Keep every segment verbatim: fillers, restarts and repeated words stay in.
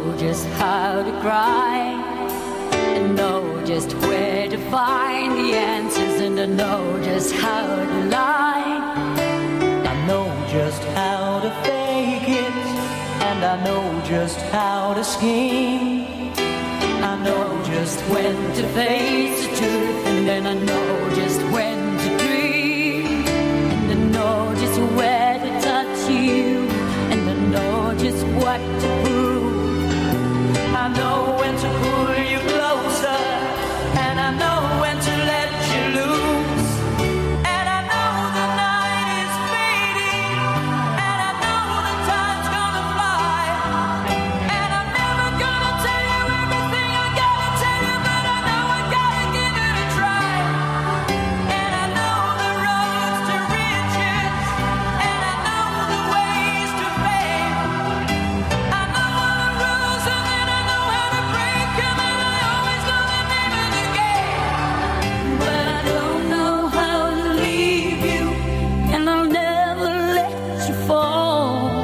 just how to cry, I know just where to find the answers, and I know just how to lie. I know just how to fake it, and I know just how to scheme. I know just when to face the truth, and then I know just when to dream. And I know just where to touch you, and I know just what to prove. I know when to pull you closer, and I know when to let you loose. And I know the night is fading, and I know the time's gonna fly. And I'm never gonna tell you everything I gotta tell you, but I know I gotta give it a try. And I know the roads to riches, and I know the ways to fame. I know all the rules, and then I know how to break them, and I always know the name of the game. But I don't know how to leave you, and I'll never let you fall.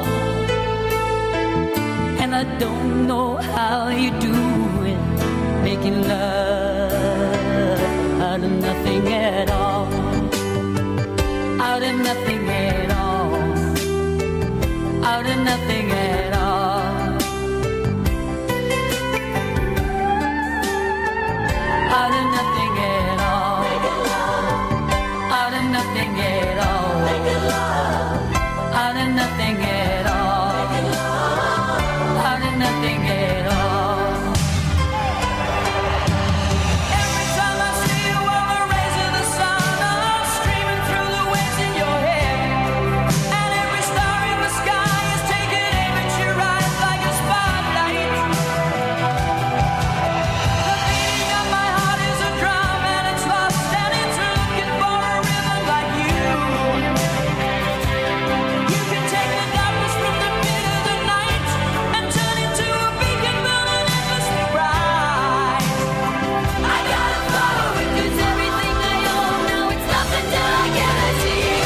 And I don't know how you do it, making love out of nothing at all. Out of nothing at all. Out of nothing at all. Out of nothing at all. Out of nothing at all. Out of nothing at all. Out of nothing at all. Every time I see you on the rays of the sun, I'm streaming through the waves in your head. And every star in the sky is taking aim at your eyes like a spotlight. The beating of my heart is a drum, and it's lost, and it's looking for a rhythm like you. You can take the darkness from the pit of the night and turn it to a beacon burning endlessly bright. I gotta follow it, 'cause everything I own now it's nothing till I give it to you.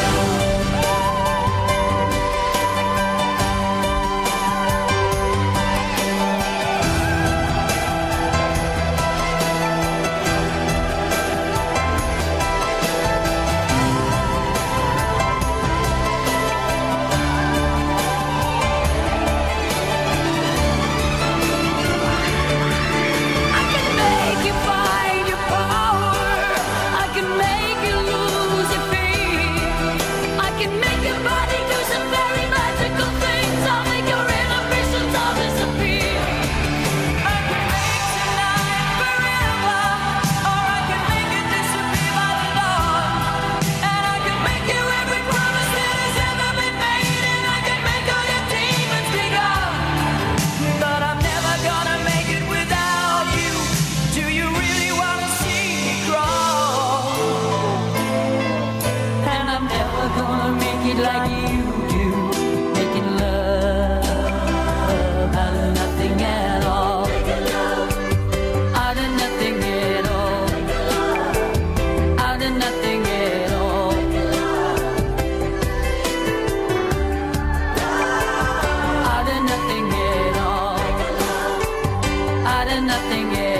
I can make you find your power. I can make you lose your fear. I can make your body do some very magical things. I'll make your inhibitions all disappear. I can make tonight forever, or I can make it disappear by the dawn. And I can make you every promise that has ever been made, and I can make all your demons be gone. But I'm never gonna make it without you. Do you really wanna see me crawl? And I'm never gonna make it like you do, making love out of nothing at all. Out of nothing at all. Out of nothing at all. Out of nothing at all. Out of nothing at all.